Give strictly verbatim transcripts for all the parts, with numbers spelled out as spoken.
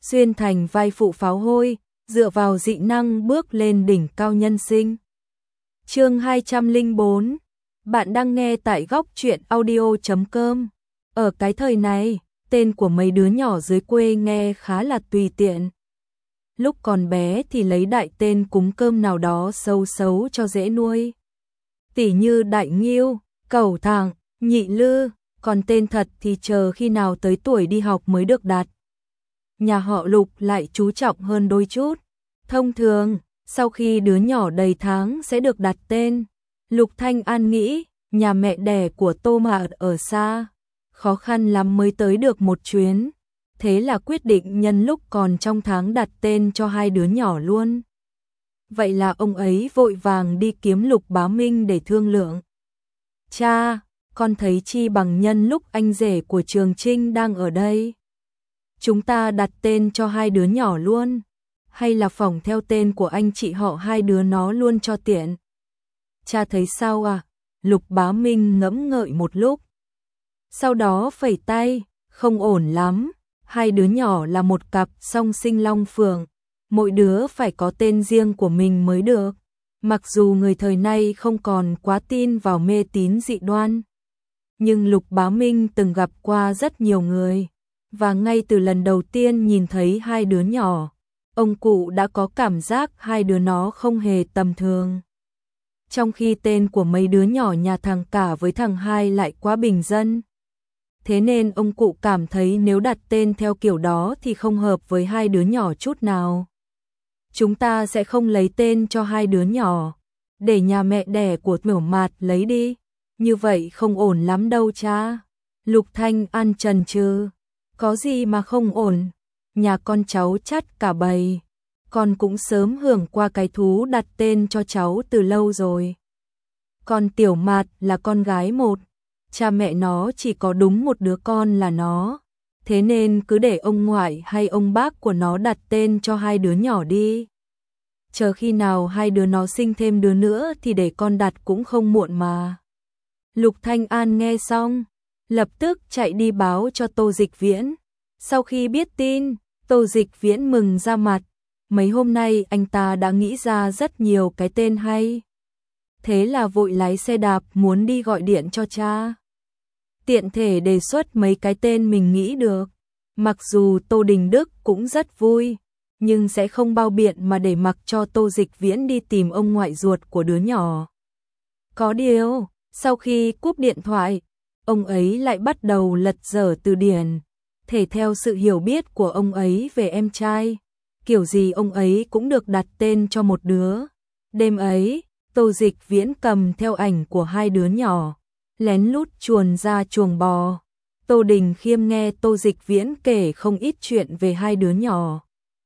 xuyên thành vai phụ pháo hôi, dựa vào dị năng bước lên đỉnh cao nhân sinh. Chương hai trăm lẻ bốn. Bạn đang nghe tại góc truyện audio chấm com. Ở cái thời này, tên của mấy đứa nhỏ dưới quê nghe khá là tùy tiện. Lúc còn bé thì lấy đại tên cúng cơm nào đó xấu xấu cho dễ nuôi. Tỉ như Đại Nghiêu, Cẩu Thẳng, Nhị Lư, còn tên thật thì chờ khi nào tới tuổi đi học mới được đặt. Nhà họ Lục lại chú trọng hơn đôi chút. Thông thường, sau khi đứa nhỏ đầy tháng sẽ được đặt tên. Lục Thanh An nghĩ, nhà mẹ đẻ của Tô Mạt ở xa, khó khăn lắm mới tới được một chuyến. Thế là quyết định nhân lúc còn trong tháng đặt tên cho hai đứa nhỏ luôn. Vậy là ông ấy vội vàng đi kiếm Lục Bá Minh để thương lượng. Cha, con thấy chi bằng nhân lúc anh rể của Trường Trinh đang ở đây. Chúng ta đặt tên cho hai đứa nhỏ luôn. Hay là phỏng theo tên của anh chị họ hai đứa nó luôn cho tiện. Cha thấy sao à? Lục Bá Minh ngẫm ngợi một lúc. Sau đó phẩy tay, không ổn lắm. Hai đứa nhỏ là một cặp song sinh long phượng. Mỗi đứa phải có tên riêng của mình mới được. Mặc dù người thời nay không còn quá tin vào mê tín dị đoan. Nhưng Lục Bá Minh từng gặp qua rất nhiều người. Và ngay từ lần đầu tiên nhìn thấy hai đứa nhỏ, ông cụ đã có cảm giác hai đứa nó không hề tầm thường. Trong khi tên của mấy đứa nhỏ nhà thằng cả với thằng hai lại quá bình dân. Thế nên ông cụ cảm thấy nếu đặt tên theo kiểu đó thì không hợp với hai đứa nhỏ chút nào. Chúng ta sẽ không lấy tên cho hai đứa nhỏ, để nhà mẹ đẻ của Tiểu Mạt lấy đi. Như vậy không ổn lắm đâu cha. Lục Thanh An chần chừ. Có gì mà không ổn, nhà con cháu chắt cả bầy. Con cũng sớm hưởng qua cái thú đặt tên cho cháu từ lâu rồi. Con Tiểu Mạt là con gái một, cha mẹ nó chỉ có đúng một đứa con là nó. Thế nên cứ để ông ngoại hay ông bác của nó đặt tên cho hai đứa nhỏ đi. Chờ khi nào hai đứa nó sinh thêm đứa nữa thì để con đặt cũng không muộn mà. Lục Thanh An nghe xong, lập tức chạy đi báo cho Tô Dịch Viễn. Sau khi biết tin, Tô Dịch Viễn mừng ra mặt. Mấy hôm nay anh ta đã nghĩ ra rất nhiều cái tên hay. Thế là vội lái xe đạp muốn đi gọi điện cho cha. Tiện thể đề xuất mấy cái tên mình nghĩ được. Mặc dù Tô Đình Đức cũng rất vui, nhưng sẽ không bao biện mà để mặc cho Tô Dịch Viễn đi tìm ông ngoại ruột của đứa nhỏ. Có điều, sau khi cúp điện thoại, ông ấy lại bắt đầu lật dở từ điển. Thể theo sự hiểu biết của ông ấy về em trai, kiểu gì ông ấy cũng được đặt tên cho một đứa. Đêm ấy, Tô Dịch Viễn cầm theo ảnh của hai đứa nhỏ, lén lút chuồn ra chuồng bò. Tô Đình Khiêm nghe Tô Dịch Viễn kể không ít chuyện về hai đứa nhỏ.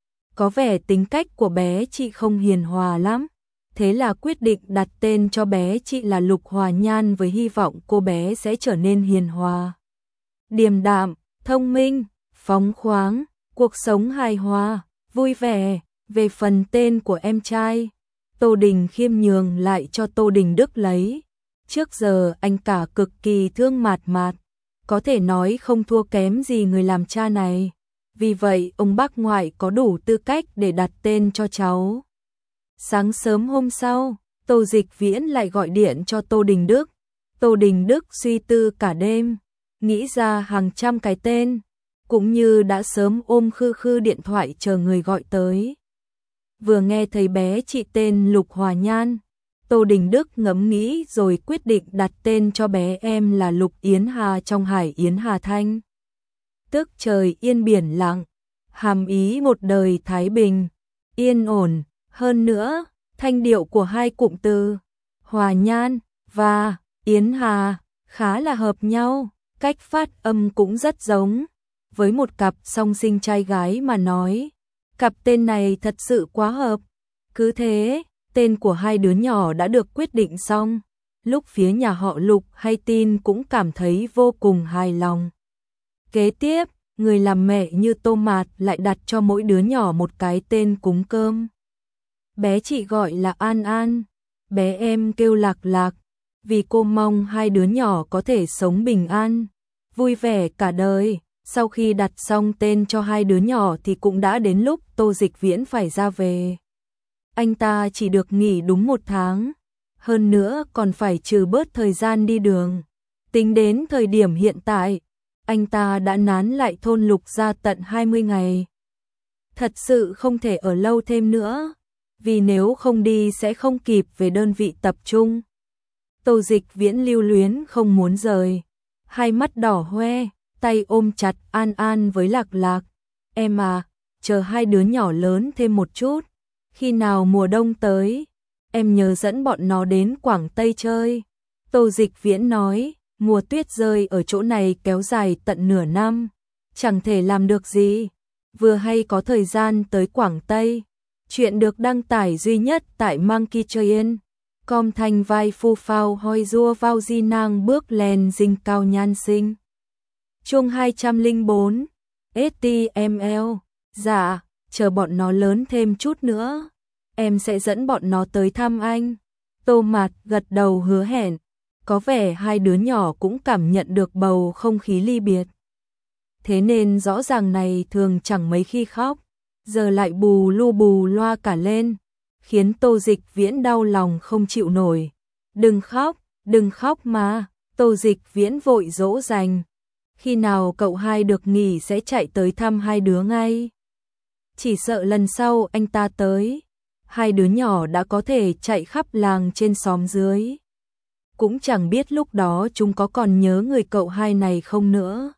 Có vẻ tính cách của bé chị không hiền hòa lắm. Thế là quyết định đặt tên cho bé chị là Lục Hòa Nhan với hy vọng cô bé sẽ trở nên hiền hòa, điềm đạm, thông minh, phóng khoáng, cuộc sống hài hòa, vui vẻ. Về phần tên của em trai, Tô Đình Khiêm nhường lại cho Tô Đình Đức lấy. Trước giờ anh cả cực kỳ thương Mạt Mạt, có thể nói không thua kém gì người làm cha này. Vì vậy ông bác ngoại có đủ tư cách để đặt tên cho cháu. Sáng sớm hôm sau, Tô Dịch Viễn lại gọi điện cho Tô Đình Đức. Tô Đình Đức suy tư cả đêm, nghĩ ra hàng trăm cái tên, cũng như đã sớm ôm khư khư điện thoại chờ người gọi tới. Vừa nghe thấy bé chị tên Lục Hòa Nhan, Tô Đình Đức ngẫm nghĩ rồi quyết định đặt tên cho bé em là Lục Yến Hà trong Hải Yến Hà Thanh. Tức trời yên biển lặng, hàm ý một đời thái bình, yên ổn. Hơn nữa, thanh điệu của hai cụm từ Hòa Nhan và Yến Hà khá là hợp nhau, cách phát âm cũng rất giống. Với một cặp song sinh trai gái mà nói, cặp tên này thật sự quá hợp. Cứ thế, tên của hai đứa nhỏ đã được quyết định xong. Lúc phía nhà họ Lục hay tin cũng cảm thấy vô cùng hài lòng. Kế tiếp, người làm mẹ như Tô Mạt lại đặt cho mỗi đứa nhỏ một cái tên cúng cơm. Bé chị gọi là An An, bé em kêu Lạc Lạc, vì cô mong hai đứa nhỏ có thể sống bình an, vui vẻ cả đời. Sau khi đặt xong tên cho hai đứa nhỏ thì cũng đã đến lúc Tô Dịch Viễn phải ra về. Anh ta chỉ được nghỉ đúng một tháng, hơn nữa còn phải trừ bớt thời gian đi đường. Tính đến thời điểm hiện tại, anh ta đã nán lại thôn Lục Gia tận hai mươi ngày. Thật sự không thể ở lâu thêm nữa, vì nếu không đi sẽ không kịp về đơn vị tập trung. Tô Dịch Viễn lưu luyến không muốn rời, hai mắt đỏ hoe, tay ôm chặt An An với Lạc Lạc. Em à, chờ hai đứa nhỏ lớn thêm một chút, khi nào mùa đông tới, em nhớ dẫn bọn nó đến Quảng Tây chơi. Tô Dịch Viễn nói, mùa tuyết rơi ở chỗ này kéo dài tận nửa năm, chẳng thể làm được gì, vừa hay có thời gian tới Quảng Tây. Chuyện được đăng tải duy nhất tại Monkey Train. Com thanh vai phu phao hoi rua vào di nang bước lên dinh cao nhan sinh. Chương hai trăm lẻ bốn, ét tê em lờ. Dạ, chờ bọn nó lớn thêm chút nữa, em sẽ dẫn bọn nó tới thăm anh. Tô Mạt gật đầu hứa hẹn, có vẻ hai đứa nhỏ cũng cảm nhận được bầu không khí ly biệt. Thế nên rõ ràng này thường chẳng mấy khi khóc, giờ lại bù lu bù loa cả lên, khiến Tô Dịch Viễn đau lòng không chịu nổi. Đừng khóc, đừng khóc mà, Tô Dịch Viễn vội dỗ dành. Khi nào cậu hai được nghỉ sẽ chạy tới thăm hai đứa ngay. Chỉ sợ lần sau anh ta tới, hai đứa nhỏ đã có thể chạy khắp làng trên xóm dưới. Cũng chẳng biết lúc đó chúng có còn nhớ người cậu hai này không nữa.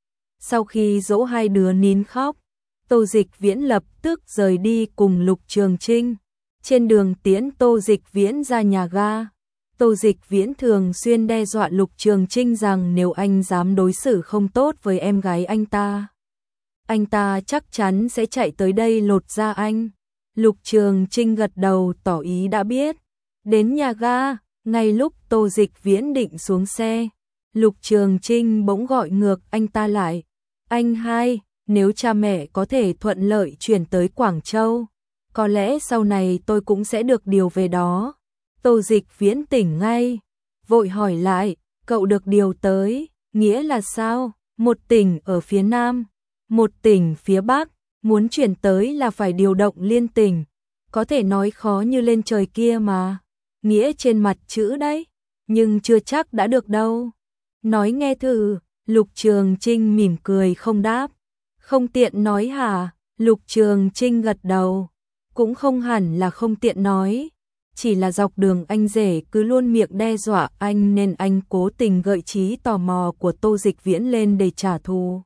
Sau khi dỗ hai đứa nín khóc, Tô Dịch Viễn lập tức rời đi cùng Lục Trường Trinh. Trên đường tiễn Tô Dịch Viễn ra nhà ga, Tô Dịch Viễn thường xuyên đe dọa Lục Trường Trinh rằng nếu anh dám đối xử không tốt với em gái anh ta, anh ta chắc chắn sẽ chạy tới đây lột da anh. Lục Trường Trinh gật đầu tỏ ý đã biết. Đến nhà ga, ngay lúc Tô Dịch Viễn định xuống xe, Lục Trường Trinh bỗng gọi ngược anh ta lại. Anh hai, nếu cha mẹ có thể thuận lợi chuyển tới Quảng Châu, có lẽ sau này tôi cũng sẽ được điều về đó. Tô Dịch Viễn tỉnh ngay, vội hỏi lại, cậu được điều tới, nghĩa là sao? Một tỉnh ở phía Nam, một tỉnh phía Bắc, muốn chuyển tới là phải điều động liên tỉnh, có thể nói khó như lên trời kia mà. Nghĩa trên mặt chữ đấy, nhưng chưa chắc đã được đâu. Nói nghe thử. Lục Trường Trinh mỉm cười không đáp. Không tiện nói hả? Lục Trường Trinh gật đầu. Cũng không hẳn là không tiện nói, chỉ là dọc đường anh rể cứ luôn miệng đe dọa anh nên anh cố tình gợi trí tò mò của Tô Dịch Viễn lên để trả thù.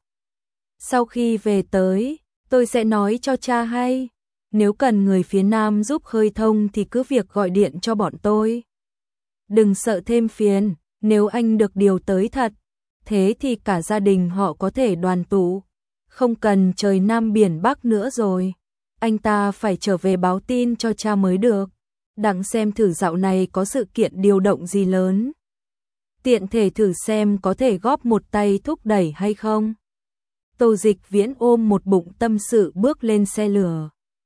Sau khi về tới, tôi sẽ nói cho cha hay, nếu cần người phía Nam giúp khơi thông thì cứ việc gọi điện cho bọn tôi. Đừng sợ thêm phiền, nếu anh được điều tới thật, thế thì cả gia đình họ có thể đoàn tụ, không cần trời Nam biển Bắc nữa rồi. Anh ta phải trở về báo tin cho cha mới được, đặng xem thử dạo này có sự kiện điều động gì lớn. Tiện thể thử xem có thể góp một tay thúc đẩy hay không. Tô Dịch Viễn ôm một bụng tâm sự bước lên xe lửa.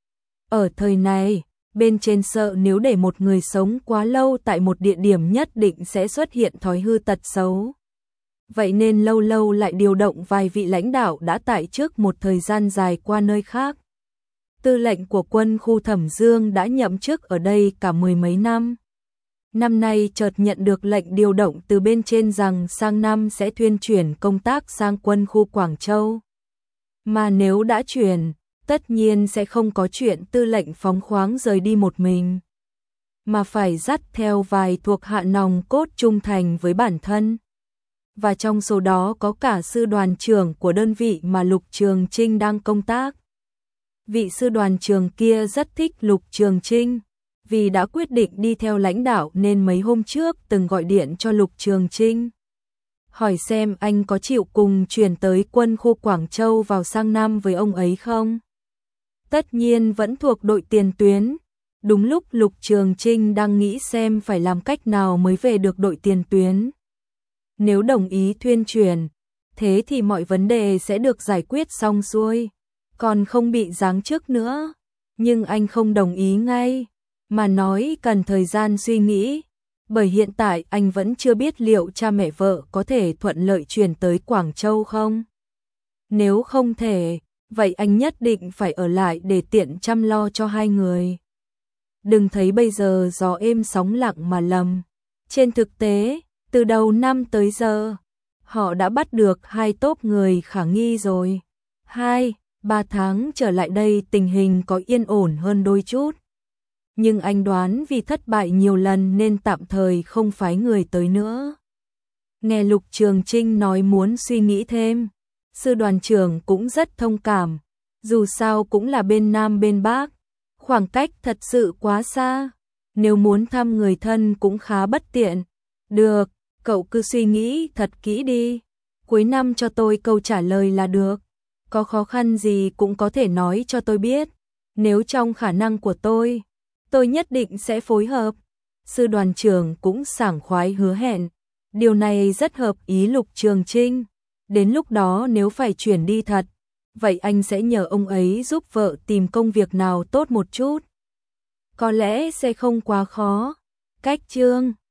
Ở thời này, bên trên sợ nếu để một người sống quá lâu tại một địa điểm nhất định sẽ xuất hiện thói hư tật xấu. Vậy nên lâu lâu lại điều động vài vị lãnh đạo đã tại trước một thời gian dài qua nơi khác. Tư lệnh của quân khu Thẩm Dương đã nhậm chức ở đây cả mười mấy năm. Năm nay chợt nhận được lệnh điều động từ bên trên rằng sang năm sẽ thuyên chuyển công tác sang quân khu Quảng Châu. Mà nếu đã chuyển, tất nhiên sẽ không có chuyện tư lệnh phóng khoáng rời đi một mình, mà phải dắt theo vài thuộc hạ nòng cốt trung thành với bản thân. Và trong số đó có cả sư đoàn trưởng của đơn vị mà Lục Trường Trinh đang công tác. Vị sư đoàn trưởng kia rất thích Lục Trường Trinh, vì đã quyết định đi theo lãnh đạo nên mấy hôm trước từng gọi điện cho Lục Trường Trinh, hỏi xem anh có chịu cùng chuyển tới quân khu Quảng Châu vào sang năm với ông ấy không. Tất nhiên vẫn thuộc đội tiền tuyến. Đúng lúc Lục Trường Trinh đang nghĩ xem phải làm cách nào mới về được đội tiền tuyến. Nếu đồng ý thuyên chuyển, thế thì mọi vấn đề sẽ được giải quyết xong xuôi, còn không bị giáng chức nữa. Nhưng anh không đồng ý ngay, mà nói cần thời gian suy nghĩ, bởi hiện tại anh vẫn chưa biết liệu cha mẹ vợ có thể thuận lợi chuyển tới Quảng Châu không. Nếu không thể, vậy anh nhất định phải ở lại để tiện chăm lo cho hai người. Đừng thấy bây giờ gió êm sóng lặng mà lầm. Trên thực tế, từ đầu năm tới giờ, họ đã bắt được hai tốp người khả nghi rồi. Hai, ba tháng trở lại đây tình hình có yên ổn hơn đôi chút. Nhưng anh đoán vì thất bại nhiều lần nên tạm thời không phái người tới nữa. Nghe Lục Trường Trinh nói muốn suy nghĩ thêm, sư đoàn trưởng cũng rất thông cảm, dù sao cũng là bên Nam bên Bắc, khoảng cách thật sự quá xa, nếu muốn thăm người thân cũng khá bất tiện. Được, cậu cứ suy nghĩ thật kỹ đi, cuối năm cho tôi câu trả lời là được, có khó khăn gì cũng có thể nói cho tôi biết, nếu trong khả năng của tôi, tôi nhất định sẽ phối hợp. Sư đoàn trưởng cũng sảng khoái hứa hẹn, điều này rất hợp ý Lục Trường Trinh, đến lúc đó nếu phải chuyển đi thật, vậy anh sẽ nhờ ông ấy giúp vợ tìm công việc nào tốt một chút. Có lẽ sẽ không quá khó. Cách chương